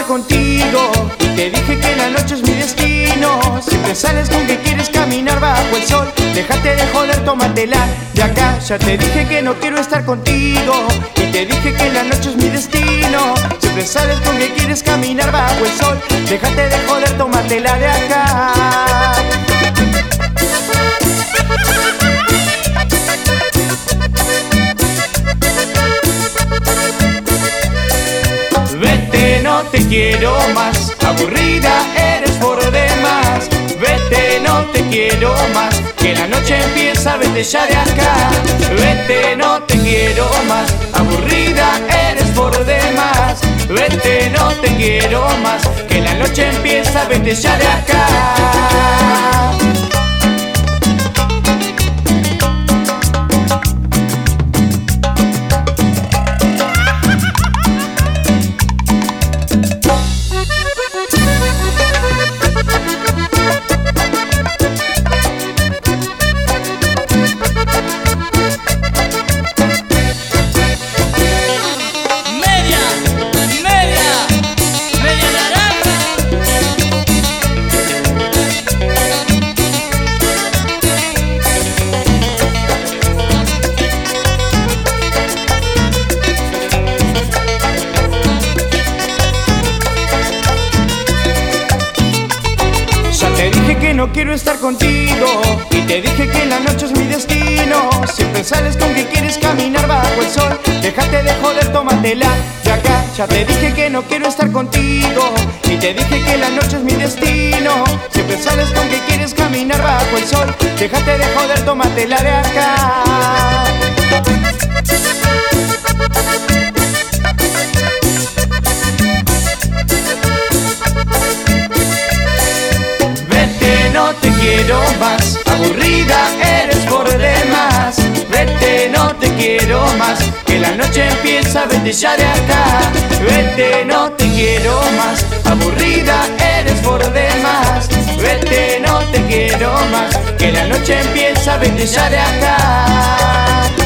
contigo y te dije que la noche es mi destino. Siempre sales con que quieres caminar bajo el sol. Déjate de joder, tómatela de acá. Ya te dije que no quiero estar contigo y te dije que la noche es mi destino. Siempre sales con que quieres caminar bajo el sol. Déjate de joder, tómatela de acá. Vete, no te quiero más, aburrida eres por demás. Vete, no te quiero más, que la noche empieza, vete ya de acá. Vete, no te quiero más, aburrida eres por demás. Vete, no te quiero más, que la noche empieza, vete ya de acá. Te dije que no quiero estar contigo y te dije que la noche es mi destino. Siempre sales con que quieres caminar bajo el sol. Déjate de joder, tómatela de acá. Ya te dije que no quiero estar contigo y te dije que la noche es mi destino. Siempre sales con que quieres caminar bajo el sol. Déjate de joder, tómatela de acá. No te quiero más, aburrida eres por demás. Vete, no te quiero más, que la noche empieza, vete ya de acá. Vete, no te quiero más, aburrida eres por demás. Vete, no te quiero más, que la noche empieza, vete ya de acá.